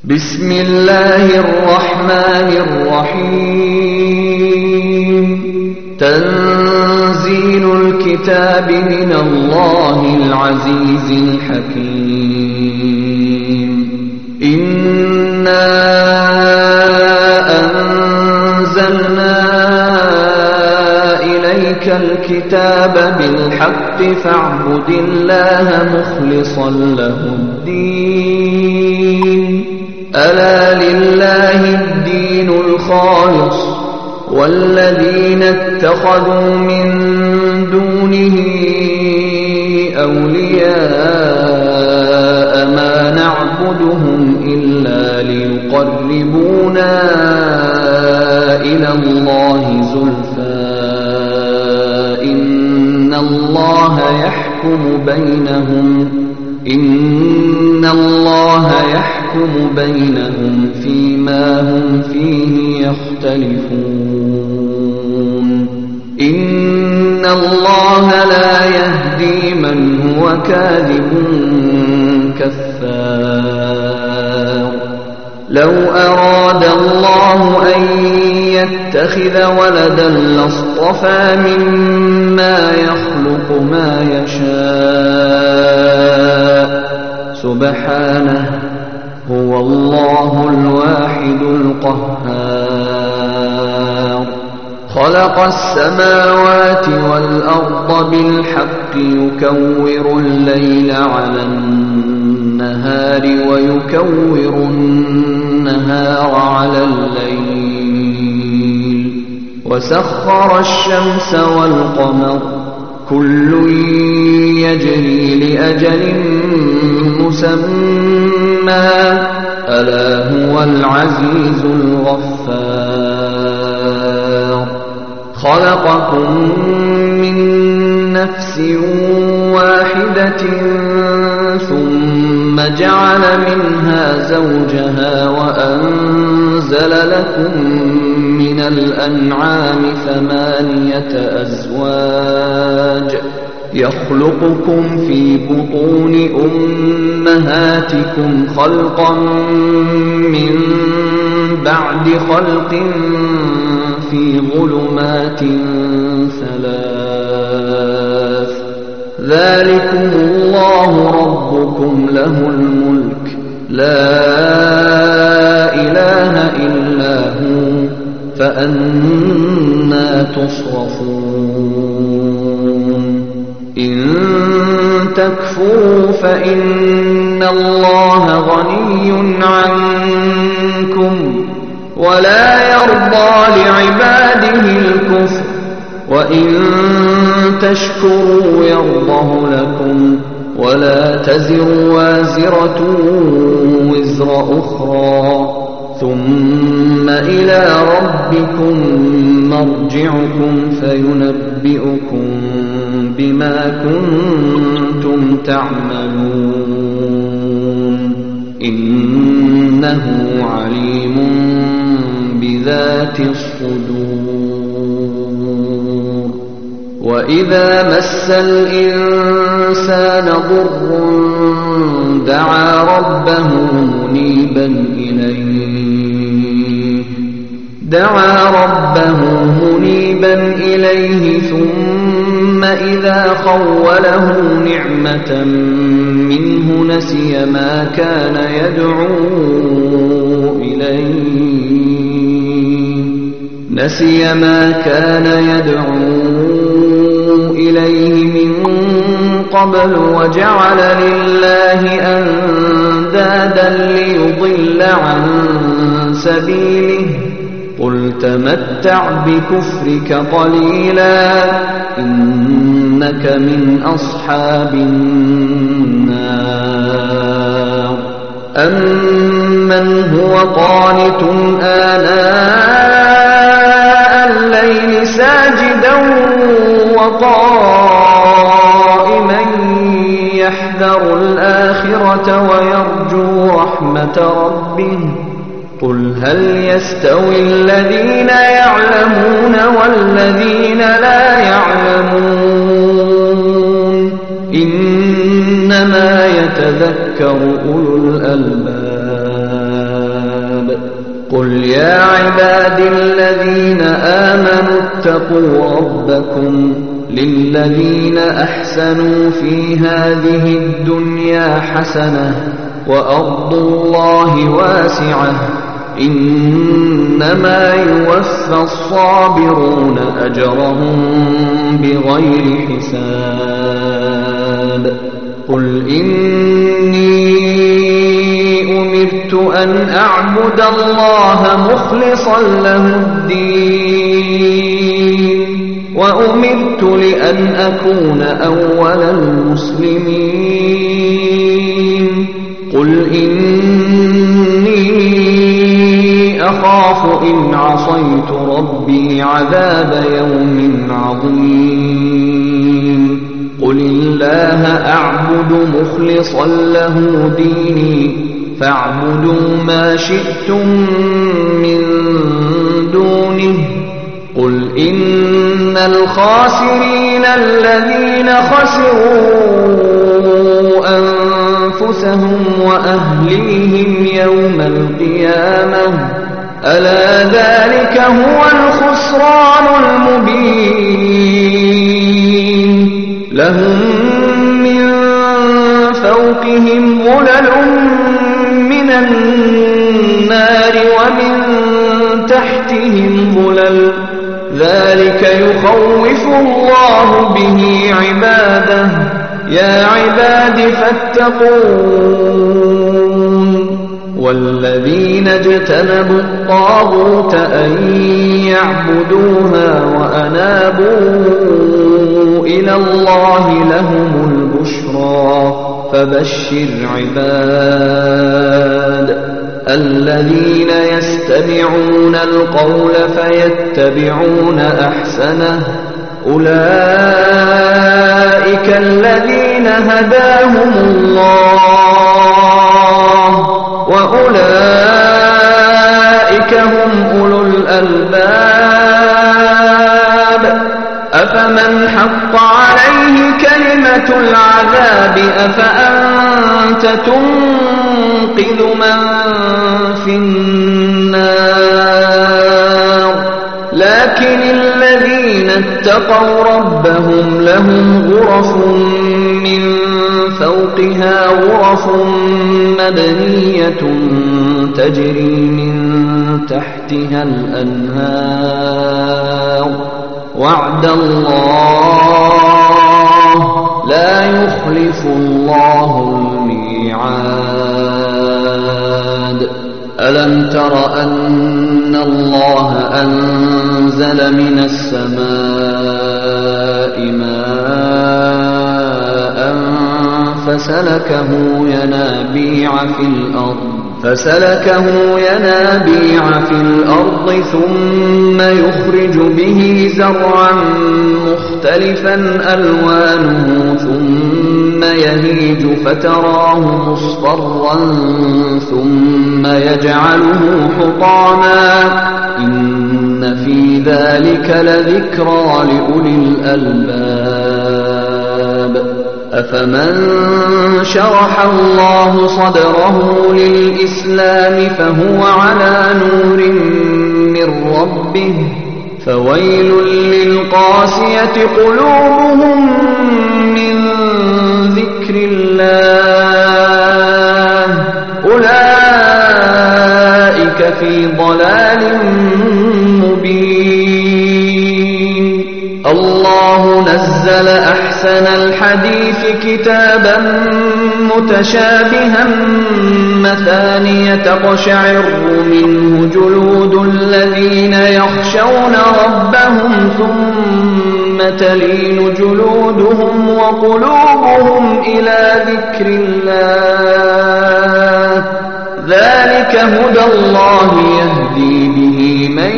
بسم الله الرحمن الرحيم تنزيل الكتاب من الله العزيز الحكيم إنا أنزلنا إليك الكتاب بالحق فاعبد الله مخلصا له الدين ألا لله الدين الخالص والذين اتخذوا من دونه أولياء ما نعبدهم إلا ليقربونا إلى الله زلفى إن الله يحكم بينهم فيما هم فيه يختلفون إن الله لا يهدي من هو كاذب كفار لو أراد الله أن يتخذ ولدا لاصطفى مما يخلق ما يشاء سبحانه هو الله الواحد القهار خلق السماوات والأرض بالحق يكور الليل على النهار ويكور النهار على الليل وسخر الشمس والقمر كل يجري لأجل مسمى ألا هو العزيز الغفار خلقكم من نفس واحدة ثم جعل منها زوجها وأنزل لكم من الأنعام 8 أزواج يخلقكم في بطون أمهاتكم خلقا من بعد خلق في ظلمات 3 ذلكم الله ربكم له الملك لا إله إلا هو فأنى تصرفون إن تكفروا فإن الله غني عنكم ولا يرضى لعباده الكفر وإن تشكروا يرضه لكم ولا تزر وازرة وزر أخرى ثم إلى ربكم مرجعكم فينبئكم بما كنتم تعملون إنه عليم بذات الصدور وإذا مس الإنسان ضر دعا ربه منيبا إليه ثم إذا خوله نعمة منه نسي ما كان يدعو إليه من قبل وجعل لله أندادا ليضل عن سبيله قل تمتع بكفرك قليلا إنك من أصحاب النار أمن هو قانت آناء الليل ساجدا وقائما يحذر الآخرة ويرجو رحمة ربه قل هل يستوي الذين يعلمون والذين لا يعلمون إنما يتذكر أولو الألباب قل يا عباد الذين آمنوا اتقوا ربكم للذين أحسنوا في هذه الدنيا حسنة وأرض الله واسعة إنما يوفى الصابرون أجرهم بغير حساب قل إني أمرت أن أعبد الله مخلصا له الدين وأمرت لأن أكون أول المسلمين قل إني أخاف إن عصيت ربي عذاب يوم عظيم قل الله أعبد مخلصا له ديني فاعبدوا ما شئتم من دونه قل إن الخاسرين الذين خسروا أنفسهم وأهليهم يوم القيامة ألا ذلك هو الخسران المبين لهم من فوقهم ظلل من النار ومن تحتهم ظلل ذلك يخوف الله به عباده يا عباد فاتقون والذين اجتنبوا الطاغوت أن يعبدوها وأنابوا إلى الله لهم البشرى فبشر عباد الذين يستمعون القول فيتبعون أحسنه أولئك الذين هداهم الله وأولئك هم أولو الألباب أفمن حق عليه كلمة العذاب أفأنت تنقذ من في النار لكن الذين اتقوا ربهم لهم غرف من فوقها غرف مبنية تجري من تحتها الأنهار وعد الله لا يخلف الله الميعاد ألم تر أن الله أنزل من السماء ماء فسلكه ينابيع في الأرض ثم يخرج به زرعا مختلفا ألوانه ثم يهيج فتراه مصفرا ثم يجعله حطاما إن في ذلك لذكرى لأولي الألباب أفمن شرح الله صدره للإسلام فهو على نور من ربه فويل للقاسية قلوبهم من ذكر الله أولئك في ضلال مبين الله نزل أحسن الحديث كتابا متشابها مثانية تقشعر منه جلود الذين يخشون ربهم ثم تلين جلودهم وقلوبهم إلى ذكر الله ذلك هدى الله يهدي به من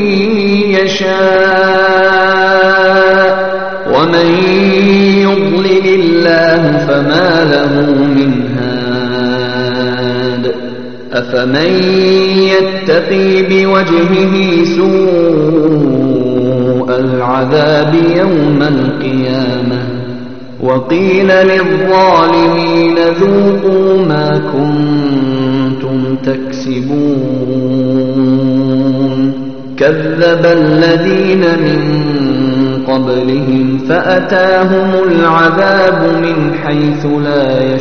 يشاء ومن يضلل الله فما له من هاد أفمن يتقي بوجهه سوء العذاب يوم القيامة وقيل للظالمين ذوقوا ما كنتم تكسبون كذب الذين من قبلهم فأتاهم العذاب من حيث لا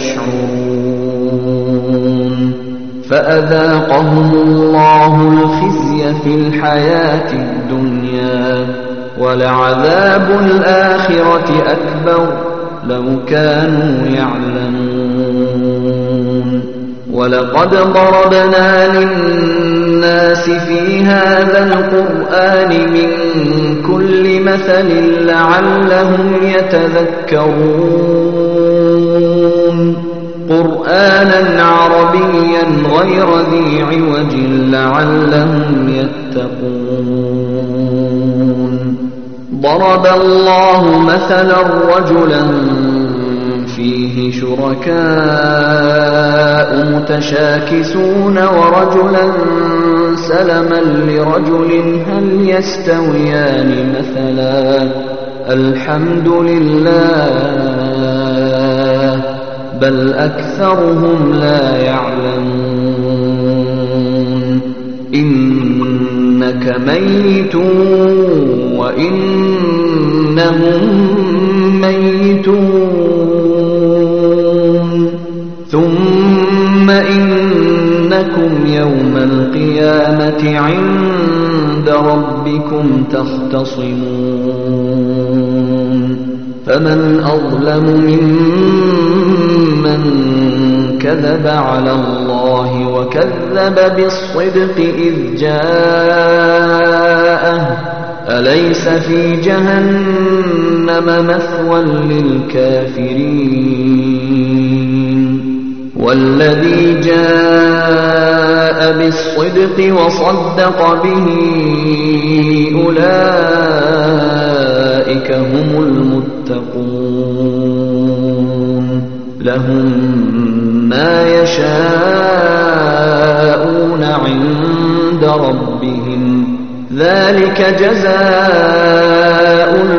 يشعرون فأذاقهم الله الخزي في الحياة الدنيا ولعذاب الآخرة أكبر لو كانوا يعلمون ولقد ضربنا للناس في هذا القرآن من كل مثل لعلهم يتذكرون قرآنا عربيا غير ذي عوج لعلهم يتقون ضرب الله مثلا رجلا فيه شركاء متشاكسون ورجلا سلما لرجل هل يستويان مثلا الحمد لله بل أكثرهم لا يعلمون إنك ميت وإنهم ميتون ثم إنكم يوم القيامة عند ربكم تختصمون فمن أظلم ممن كذب على الله وكذب بالصدق إذ جاءه أليس في جهنم مثوى للكافرين والذي جاء بالصدق وصدق به أولئك هم المتقون لهم ما يشاءون عند ربهم ذلك جزاء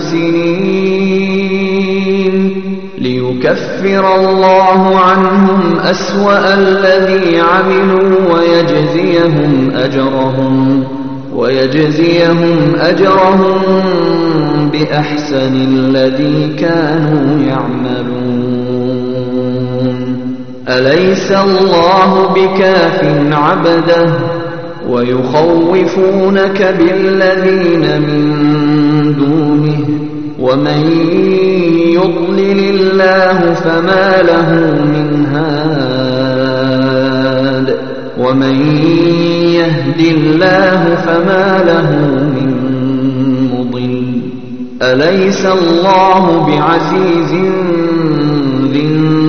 المحسنين ليكفر الله عنهم أسوأ الذي عملوا ويجزيهم أجرهم بأحسن الذي كانوا يعملون أليس الله بكاف عبده ويخوفونك بالذين من دونه ومن يضلل الله فما له من هاد ومن يهد الله فما له من مضل أليس الله بعزيز ذي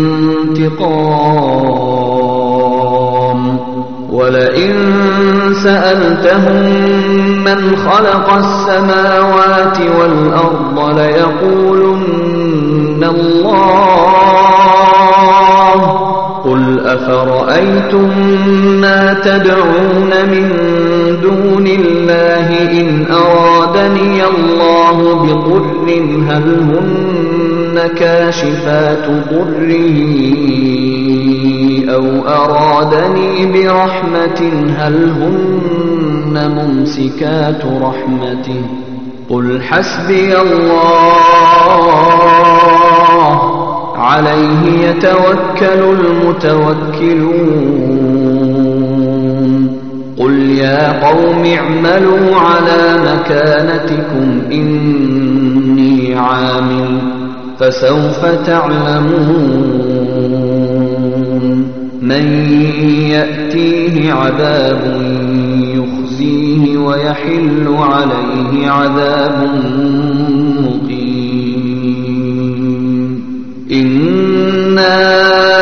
انتقام ولئن سألتهم من خلق السماوات والأرض ليقولن الله قل أفرأيتم ما تدعون من دون الله إن أرادني الله بضر هل هن كاشفات ضره أو أرادني برحمة هل هن ممسكات رحمته قل حسبي الله عليه يتوكل المتوكلون قل يا قوم اعملوا على مكانتكم إني عامل فسوف تعلمون من يأتيه عذاب يخزيه ويحل عليه عذاب مقيم إنا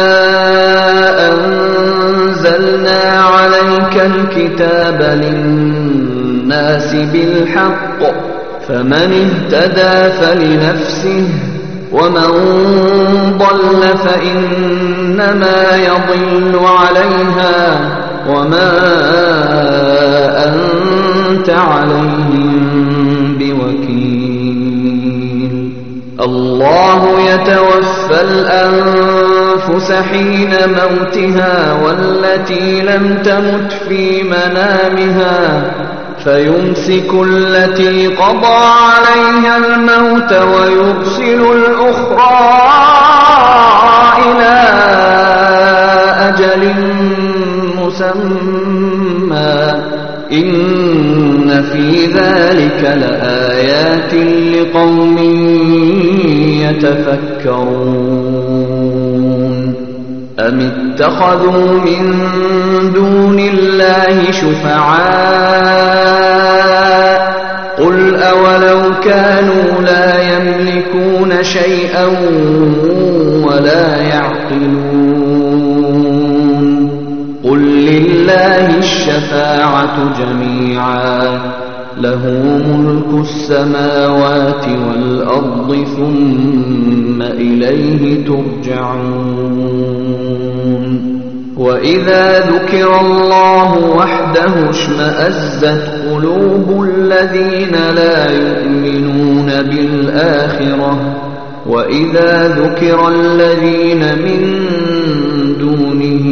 أنزلنا عليك الكتاب للناس بالحق فمن اهتدى فلنفسه ومن ضل فإنما يضل عليها وما أنت عليهم بوكيل الله يتوفى الأنفس الأنفس حين موتها والتي لم تمت في منامها فيمسك التي قضى عليها الموت ويرسل الأخرى إلى أجل مسمى إن في ذلك لآيات لقوم يتفكرون أم اتخذوا من دون الله شفعاء قل أولو كانوا لا يملكون شيئا ولا يعقلون قل لله الشفاعة جميعا له ملك السماوات والأرض ثم إليه ترجعون وإذا ذكر الله وحده اشمأزت قلوب الذين لا يؤمنون بالآخرة وإذا ذكر الذين من دونه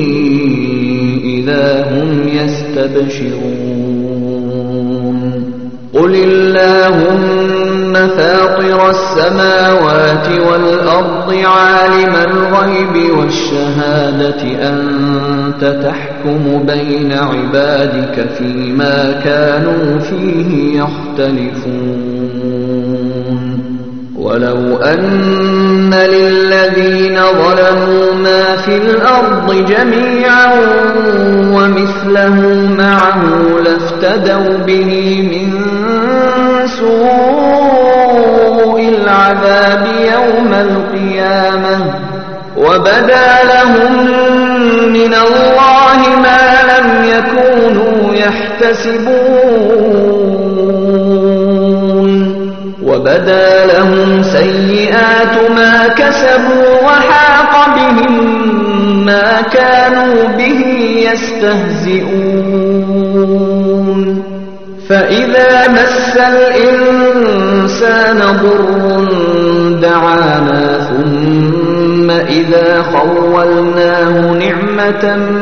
إذا هم يستبشرون قل اللهم فاطر السماوات والأرض عالم الغيب والشهادة أنت تحكم بين عبادك فيما كانوا فيه يختلفون ولو أن للذين ظلموا ما في الأرض جميعا ومثله معه لافتدوا به من سوء العذاب يوم القيامة وبدا لهم من الله ما لم يكونوا يحتسبون وبدا لهم سيئات ما كسبوا وحاق بهم ما كانوا به يستهزئون فإذا مس الإنسان ضر دعانا ثم إذا خولناه نعمة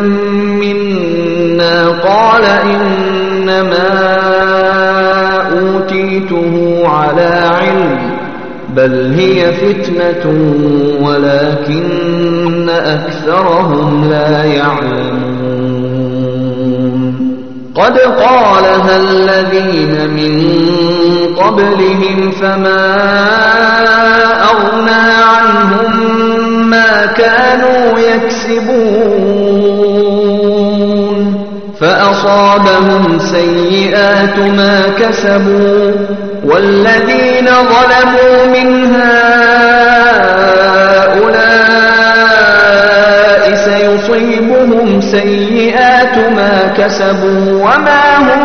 منا قال إنما أوتيته على علم بل هي فتنة ولكن أكثرهم لا يعلمون قد قالها الذين من قبلهم فما أغنى عنهم ما كانوا يكسبون فأصابهم سيئات ما كسبوا والذين ظلموا من هؤلاء سيصيبهم سيئات ما كسبوا وما هم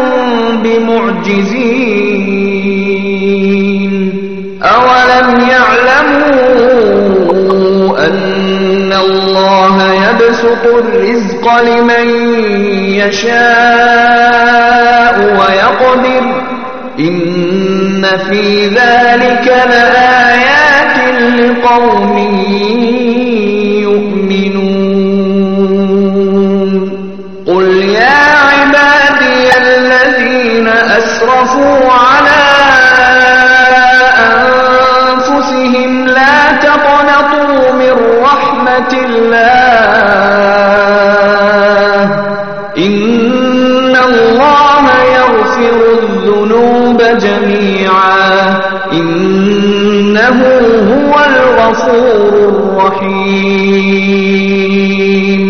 بمعجزين أولم يعلموا أن الله يبسط الرزق لمن يشاء ويقدر إن في ذلك لآيات لقوم يؤمنون قل يا عبادي الذين أسرفوا على أنفسهم لا تقنطوا من رحمة الله إن الله يغفر الذنوب جميعا إنه هو الغفور الرحيم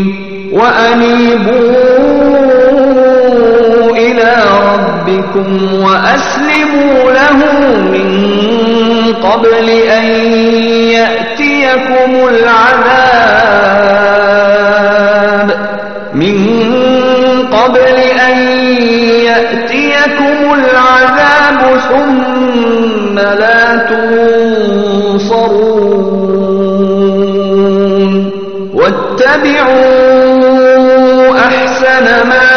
وأنيبوا إلى ربكم وأسلموا له من قبل أن يأتيكم العذاب ثم لا تنصرون واتبعوا أحسن ما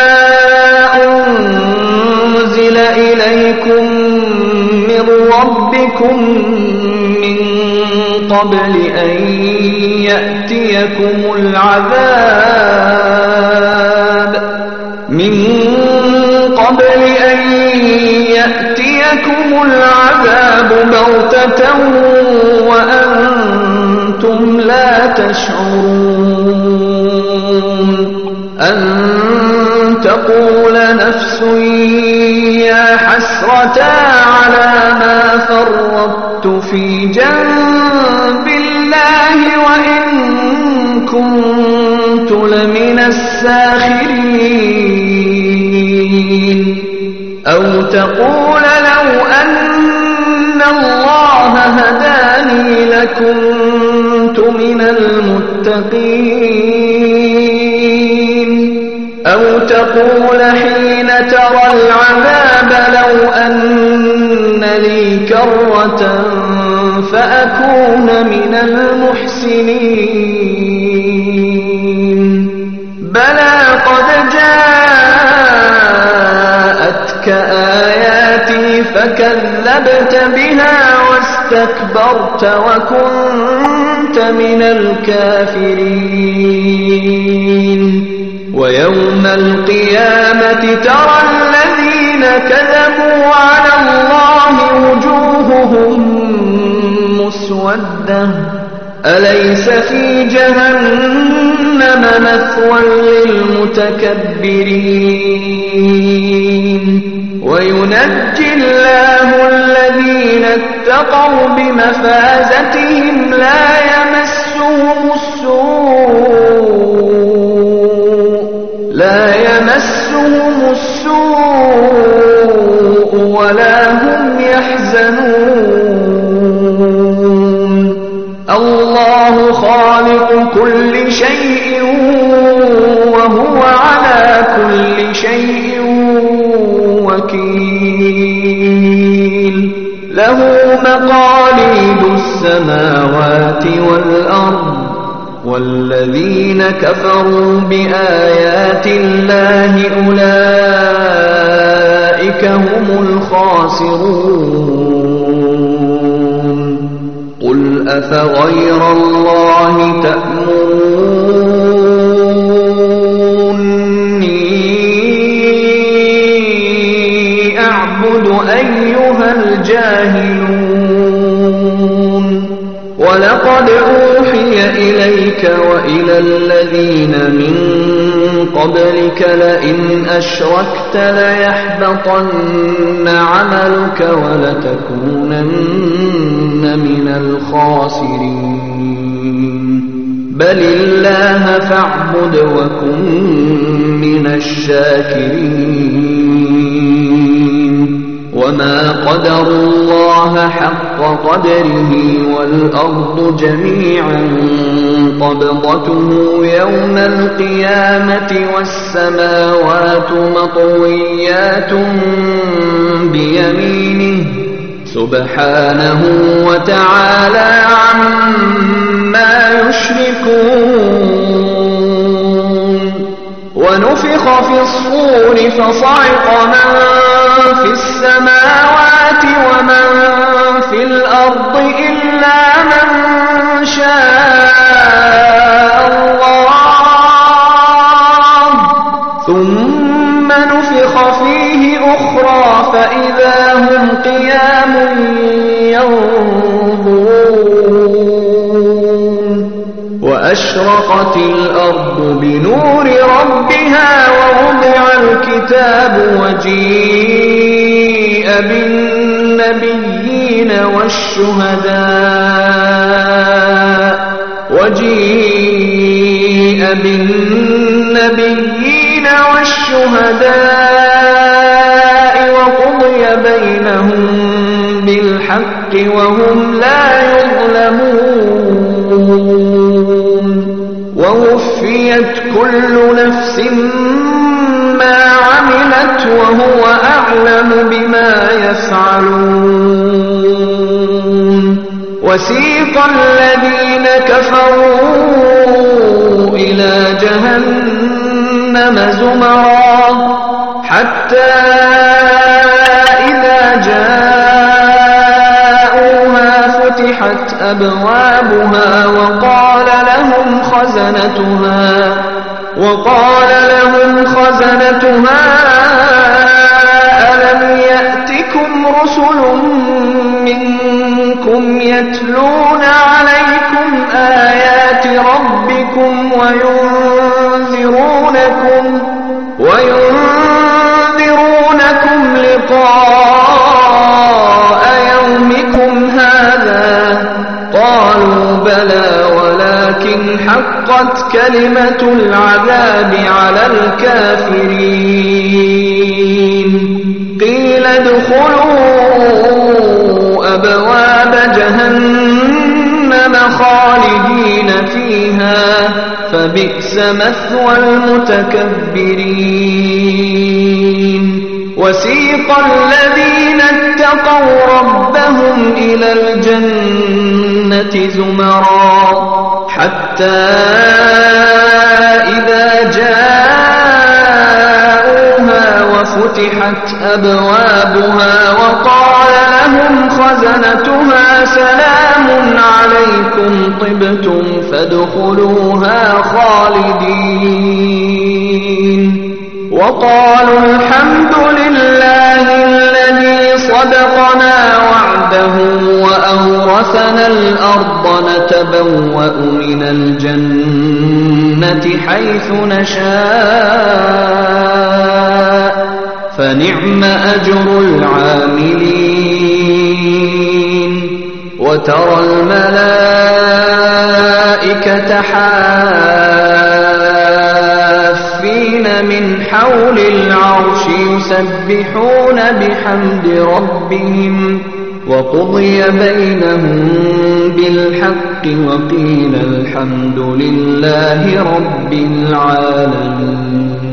أنزل إليكم من ربكم من قبل أن يأتيكم العذاب بغتة وأنتم لا تشعرون أن تقول نفس يا حسرة على ما فرطت في جنب الله وإن كنت لمن الساخرين أو تقول لو أن الله هداني لكنت من المتقين أو تقول حين ترى العذاب لو أن لي كرة فأكون من المحسنين بلى قد جاءتك آياتي فكذبت بها واستكبرت وكنت من الكافرين ويوم القيامة ترى الذين كذبوا على الله وجوههم مسودة أليس في جهنم مثوى للمتكبرين وينجي الله الذين اتقوا بمفازتهم لا يمسهم السوء ولا هم يحزنون الله خالق كل شيء وهو على كل شيء وكيل له مقاليد السماوات والأرض والذين كفروا بآيات الله أولئك هم الخاسرون قل أفغير الله تأمروني أعبد أيها الجاهلون ولقد أوحي إليك وإلى الذين من قبلك لئن أشركت ليحبطن عملك ولتكونن من الخاسرين بل الله فاعبد وكن من الشاكرين وما قدروا الله حق قدره والأرض جميعا قبضته يوم القيامة والسماوات مطويات بيمينه سبحانه وتعالى عما يشركون ونفخ في الصور فصعق من في السماوات ومن في الأرض إلا من شاء الله ثم نفخ فيه أخرى فإذا هم قيام ينظرون وأشرقت الأرض بنور ربها ووضع الكتاب وجيء بالنبيين والشهداء وقضي بينهم بالحق وهم لا يظلمون ووفيت كل نفس ما عملت وهو أعلم بما يفعلون وسيق الذين كفروا إلى جهنم زمرا حتى إذا جاءوها فتحت أبوابها وقال لهم خزنتها ألم يأتكم رسل منكم يتلون عليكم آيات ربكم وينذرونكم لقاء يومكم هذا؟ قالوا بلى ولكن حقت كلمة العذاب على الكافرين. قيل ادخلوا أبواب جهنم خالدين فيها فبئس مثوى المتكبرين. وسيق الذين اتقوا ربهم إلى الجنة زمرا حتى إذا جاءوها وفتحت أبوابها وقال لهم خزنتها سلام عليكم طبتم فادخلوها خالدين. وقالوا الحمد لله الذي صدقنا وعده وأورثنا الأرض نتبوأ من الجنة حيث نشاء فنعم أجر العاملين. وترى الملائكة حافين من حول العرش يسبحون بحمد ربهم وقضي بينهم بالحق وقيل الحمد لله رب العالمين.